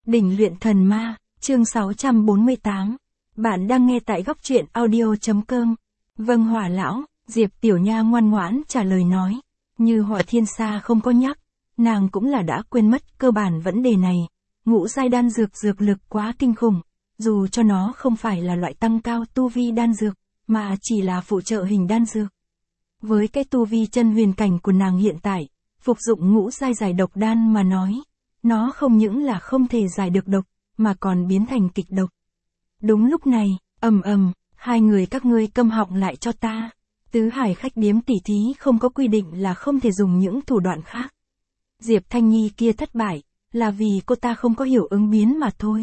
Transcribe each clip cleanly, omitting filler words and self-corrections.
Đỉnh luyện thần ma, chương 648. Bạn đang nghe tại góc truyện audio.com. Vâng hỏa lão, Diệp Tiểu Nha ngoan ngoãn trả lời nói. Như Hỏa Thiên Sa không có nhắc, nàng cũng là đã quên mất cơ bản vấn đề này. Ngũ giai đan dược dược lực quá kinh khủng, dù cho nó không phải là loại tăng cao tu vi đan dược, mà chỉ là phụ trợ hình đan dược. Với cái tu vi chân huyền cảnh của nàng hiện tại, phục dụng ngũ giai giải độc đan mà nói, nó không những là không thể giải được độc, mà còn biến thành kịch độc. Đúng lúc này, hai người các ngươi câm họng lại cho ta. Tứ Hải khách điếm tỉ thí không có quy định là không thể dùng những thủ đoạn khác. Diệp Thanh Nhi kia thất bại, là vì cô ta không có hiểu ứng biến mà thôi.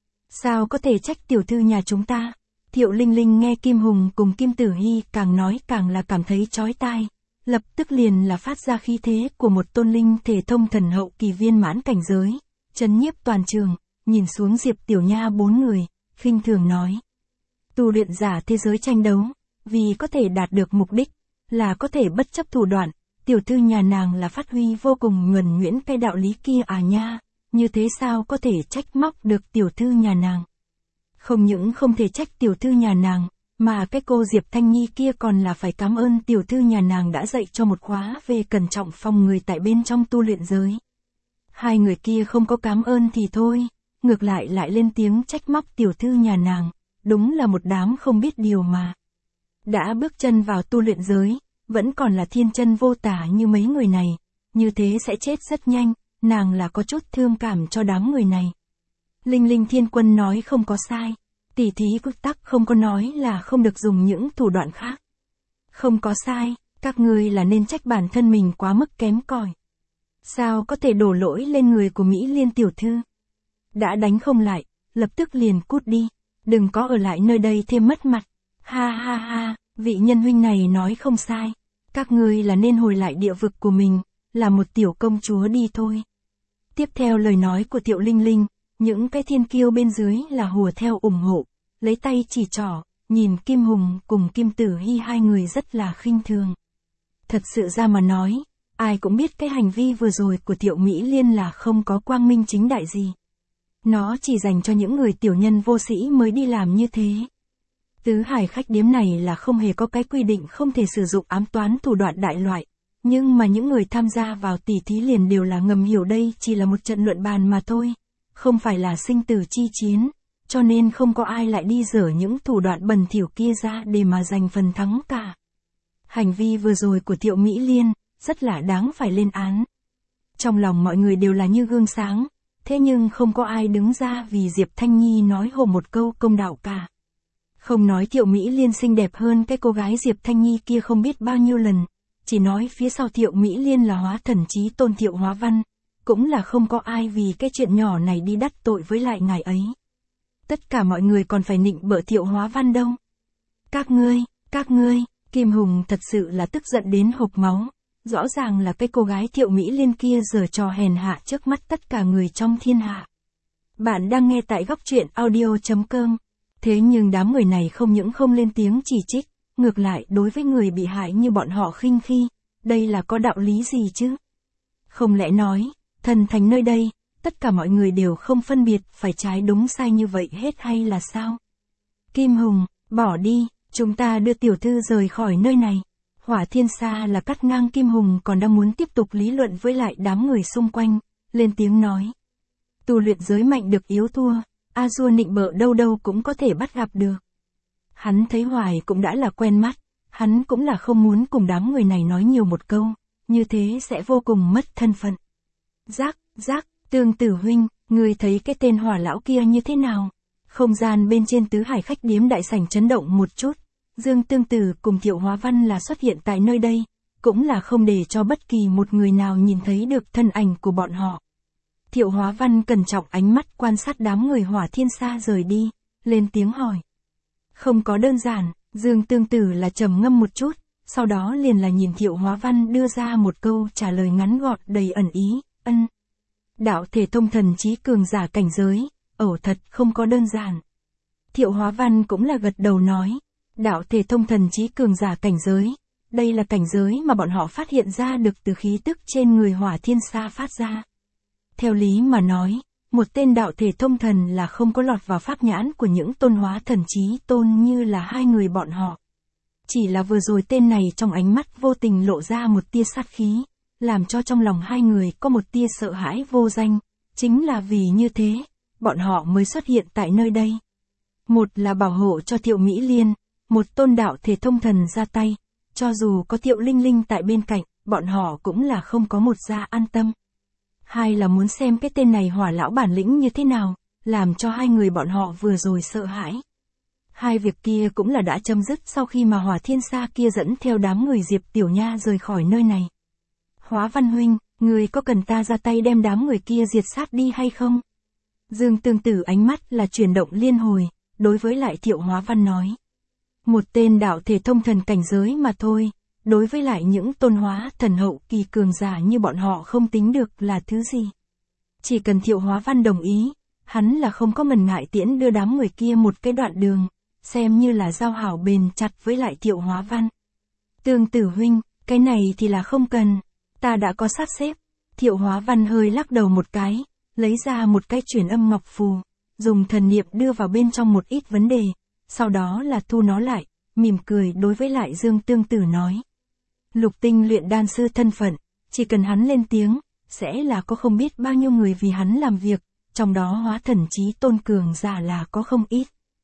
Sao có thể trách tiểu thư nhà chúng ta? Thiệu Linh Linh nghe Kim Hùng cùng Kim Tử Hy càng nói càng là cảm thấy chói tai. Lập tức liền là phát ra khí thế của một tôn linh thể thông thần hậu kỳ viên mãn cảnh giới, chấn nhiếp toàn trường, nhìn xuống Diệp Tiểu Nha bốn người, khinh thường nói. Tu luyện giả thế giới tranh đấu, vì có thể đạt được mục đích, là có thể bất chấp thủ đoạn, tiểu thư nhà nàng là phát huy vô cùng nhuần nhuyễn cái đạo lý kia à nha, như thế sao có thể trách móc được tiểu thư nhà nàng. Không những không thể trách tiểu thư nhà nàng, mà cái cô Diệp Thanh Nhi kia còn là phải cảm ơn tiểu thư nhà nàng đã dạy cho một khóa về cẩn trọng phòng người tại bên trong tu luyện giới. Hai người kia không có cảm ơn thì thôi, ngược lại lên tiếng trách móc tiểu thư nhà nàng, đúng là một đám không biết điều mà. Đã bước chân vào tu luyện giới, vẫn còn là thiên chân vô tả như mấy người này, như thế sẽ chết rất nhanh, nàng là có chút thương cảm cho đám người này. Linh Linh Thiên Quân nói không có sai. Tỷ thí quy tắc không có nói là không được dùng những thủ đoạn khác. Không có sai, các ngươi là nên trách bản thân mình quá mức kém cỏi. Sao có thể đổ lỗi lên người của Mỹ Liên tiểu thư? Đã đánh không lại, lập tức liền cút đi, đừng có ở lại nơi đây thêm mất mặt. Ha ha ha, vị nhân huynh này nói không sai. Các ngươi là nên hồi lại địa vực của mình, là một tiểu công chúa đi thôi. Tiếp theo lời nói của Thiệu Linh Linh, những cái thiên kiêu bên dưới là hùa theo ủng hộ, lấy tay chỉ trỏ, nhìn Kim Hùng cùng Kim Tử Hy hai người rất là khinh thường. Thật sự ra mà nói, ai cũng biết cái hành vi vừa rồi của Thiệu Mỹ Liên là không có quang minh chính đại gì. Nó chỉ dành cho những người tiểu nhân vô sĩ mới đi làm như thế. Tứ Hải khách điếm này là không hề có cái quy định không thể sử dụng ám toán thủ đoạn đại loại. Nhưng mà những người tham gia vào tỉ thí liền đều là ngầm hiểu đây chỉ là một trận luận bàn mà thôi. Không phải là sinh tử chi chiến, cho nên không có ai lại đi dở những thủ đoạn bẩn thỉu kia ra để mà giành phần thắng cả. Hành vi vừa rồi của Thiệu Mỹ Liên, rất là đáng phải lên án. Trong lòng mọi người đều là như gương sáng, thế nhưng không có ai đứng ra vì Diệp Thanh Nhi nói hộ một câu công đạo cả. Không nói Thiệu Mỹ Liên xinh đẹp hơn cái cô gái Diệp Thanh Nhi kia không biết bao nhiêu lần, chỉ nói phía sau Thiệu Mỹ Liên là hóa thần chí tôn Thiệu Hóa Văn. Cũng là không có ai vì cái chuyện nhỏ này đi đắc tội với lại ngài ấy. Tất cả mọi người còn phải nịnh bợ Thiệu Hóa Văn đâu. Các ngươi, Kim Hùng thật sự là tức giận đến hộc máu. Rõ ràng là cái cô gái Thiệu Mỹ Liên kia giở trò hèn hạ trước mắt tất cả người trong thiên hạ. Bạn đang nghe tại góc truyện audio.com. Thế nhưng đám người này không những không lên tiếng chỉ trích, ngược lại đối với người bị hại như bọn họ khinh khi. Đây là có đạo lý gì chứ? Không lẽ nói, thần thành nơi đây, tất cả mọi người đều không phân biệt phải trái đúng sai như vậy hết hay là sao? Kim Hùng, bỏ đi, chúng ta đưa tiểu thư rời khỏi nơi này. Hỏa Thiên Sa là cắt ngang Kim Hùng còn đang muốn tiếp tục lý luận với lại đám người xung quanh, lên tiếng nói. Tu luyện giới mạnh được yếu thua, A-dua nịnh bợ đâu đâu cũng có thể bắt gặp được. Hắn thấy hoài cũng đã là quen mắt, hắn cũng là không muốn cùng đám người này nói nhiều một câu, như thế sẽ vô cùng mất thân phận. Giác, Tương Tử huynh, ngươi thấy cái tên Hỏa lão kia như thế nào? Không gian bên trên Tứ Hải khách điếm đại sảnh chấn động một chút. Dương Tương Tử cùng Thiệu Hóa Văn là xuất hiện tại nơi đây, cũng là không để cho bất kỳ một người nào nhìn thấy được thân ảnh của bọn họ. Thiệu Hóa Văn cẩn trọng ánh mắt quan sát đám người Hỏa Thiên Sa rời đi, lên tiếng hỏi. Không có đơn giản, Dương Tương Tử là trầm ngâm một chút, sau đó liền là nhìn Thiệu Hóa Văn đưa ra một câu trả lời ngắn gọn đầy ẩn ý, ân. Đạo thể thông thần chí cường giả cảnh giới, thật không có đơn giản. Thiệu Hóa Văn cũng là gật đầu nói, đạo thể thông thần chí cường giả cảnh giới, đây là cảnh giới mà bọn họ phát hiện ra được từ khí tức trên người Hỏa Thiên Sa phát ra. Theo lý mà nói, một tên đạo thể thông thần là không có lọt vào pháp nhãn của những tôn hóa thần trí tôn như là hai người bọn họ. Chỉ là vừa rồi tên này trong ánh mắt vô tình lộ ra một tia sát khí, làm cho trong lòng hai người có một tia sợ hãi vô danh, chính là vì như thế, bọn họ mới xuất hiện tại nơi đây. Một là bảo hộ cho Thiệu Mỹ Liên, một tôn đạo thể thông thần ra tay, cho dù có Thiệu Linh Linh tại bên cạnh, bọn họ cũng là không có một gia an tâm. Hai là muốn xem cái tên này Hỏa lão bản lĩnh như thế nào, làm cho hai người bọn họ vừa rồi sợ hãi. Hai việc kia cũng là đã chấm dứt sau khi mà Hỏa Thiên Sa kia dẫn theo đám người Diệp Tiểu Nha rời khỏi nơi này. Hóa Văn huynh, người có cần ta ra tay đem đám người kia diệt sát đi hay không? Dương Tương Tử ánh mắt là chuyển động liên hồi, đối với lại Thiệu Hóa Văn nói. Một tên đạo thể thông thần cảnh giới mà thôi, đối với lại những tôn hóa thần hậu kỳ cường giả như bọn họ không tính được là thứ gì. Chỉ cần Thiệu Hóa Văn đồng ý, hắn là không có mần ngại tiễn đưa đám người kia một cái đoạn đường, xem như là giao hảo bền chặt với lại Thiệu Hóa Văn. Tương Tử huynh, cái này thì là không cần, ta đã có sắp xếp. Thiệu Hóa Văn hơi lắc đầu một cái, lấy ra một cái truyền âm ngọc phù, dùng thần niệm đưa vào bên trong một ít vấn đề, sau đó là thu nó lại, mỉm cười đối với lại Dương Tương Tử nói. Lục tinh luyện đan sư thân phận, chỉ cần hắn lên tiếng, sẽ là có không biết bao nhiêu người vì hắn làm việc, trong đó hóa thần trí tôn cường giả là có không ít.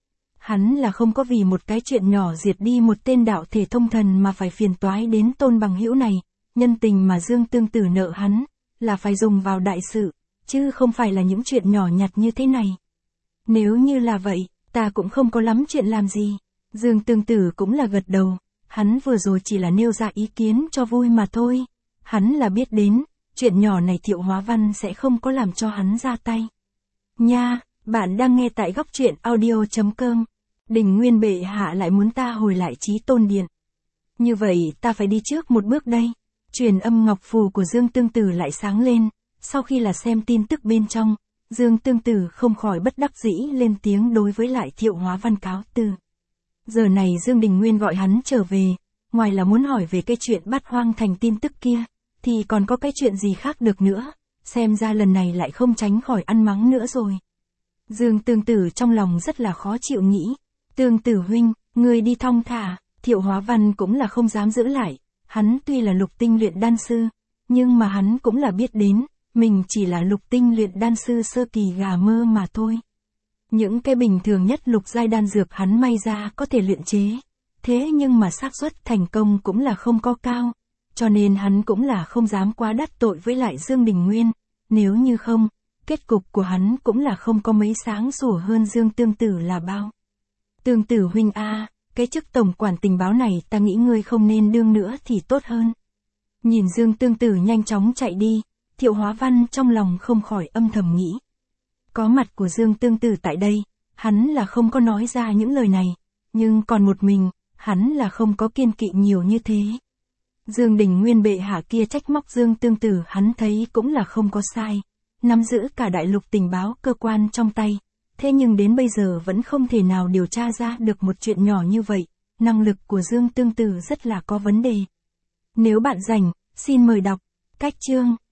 Hắn là không có vì một cái chuyện nhỏ diệt đi một tên đạo thể thông thần mà phải phiền toái đến tôn bằng hữu này, nhân tình mà Dương Tương Tử nợ hắn, là phải dùng vào đại sự, chứ không phải là những chuyện nhỏ nhặt như thế này. Nếu như là vậy, ta cũng không có lắm chuyện làm gì. Dương Tương Tử cũng là gật đầu, hắn vừa rồi chỉ là nêu ra ý kiến cho vui mà thôi. Hắn là biết đến, chuyện nhỏ này Thiệu Hóa Văn sẽ không có làm cho hắn ra tay. Nha, bạn đang nghe tại góc truyện audio.com. Đình Nguyên bệ hạ lại muốn ta hồi lại Chí Tôn Điện. Như vậy ta phải đi trước một bước đây. Truyền âm ngọc phù của Dương Tương Tử lại sáng lên, sau khi là xem tin tức bên trong, Dương Tương Tử không khỏi bất đắc dĩ lên tiếng đối với lại Thiệu Hóa Văn cáo từ. Giờ này Dương Đình Nguyên gọi hắn trở về, ngoài là muốn hỏi về cái chuyện Bát Hoang Thành tin tức kia, thì còn có cái chuyện gì khác được nữa, xem ra lần này lại không tránh khỏi ăn mắng nữa rồi. Dương Tương Tử trong lòng rất là khó chịu nghĩ, Tương Tử huynh, ngươi đi thong thả. Thiệu Hóa Văn cũng là không dám giữ lại, hắn tuy là lục tinh luyện đan sư, nhưng mà hắn cũng là biết đến, mình chỉ là lục tinh luyện đan sư sơ kỳ gà mơ mà thôi. Những cái bình thường nhất lục giai đan dược hắn may ra có thể luyện chế, thế nhưng mà xác suất thành công cũng là không có cao, cho nên hắn cũng là không dám quá đắc tội với lại Dương Đình Nguyên, nếu như không, kết cục của hắn cũng là không có mấy sáng sủa hơn Dương Tương Tử là bao. Tương Tử huynh a, cái chức tổng quản tình báo này ta nghĩ ngươi không nên đương nữa thì tốt hơn. Nhìn Dương Tương Tử nhanh chóng chạy đi, Thiệu Hóa Văn trong lòng không khỏi âm thầm nghĩ. Có mặt của Dương Tương Tử tại đây, hắn là không có nói ra những lời này, nhưng còn một mình, hắn là không có kiên kỵ nhiều như thế. Dương Đình Nguyên bệ hạ kia trách móc Dương Tương Tử hắn thấy cũng là không có sai, nắm giữ cả đại lục tình báo cơ quan trong tay, thế nhưng đến bây giờ vẫn không thể nào điều tra ra được một chuyện nhỏ như vậy, năng lực của Dương Tương Tử rất là có vấn đề. Nếu bạn rảnh, xin mời đọc, cách chương.